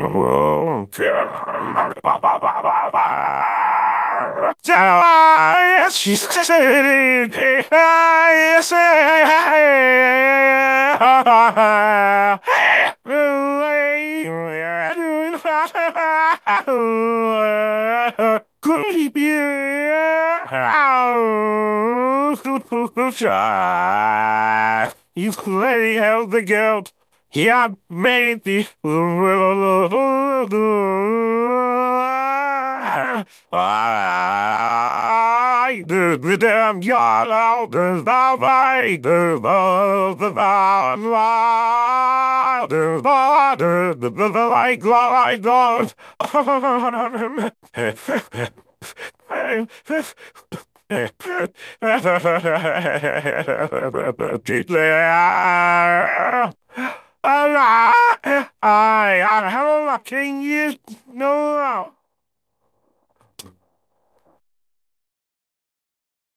She said, I say, could be you play held the guilt. Yeah, made the I did the damn yard out the I did the like I have a king, you know.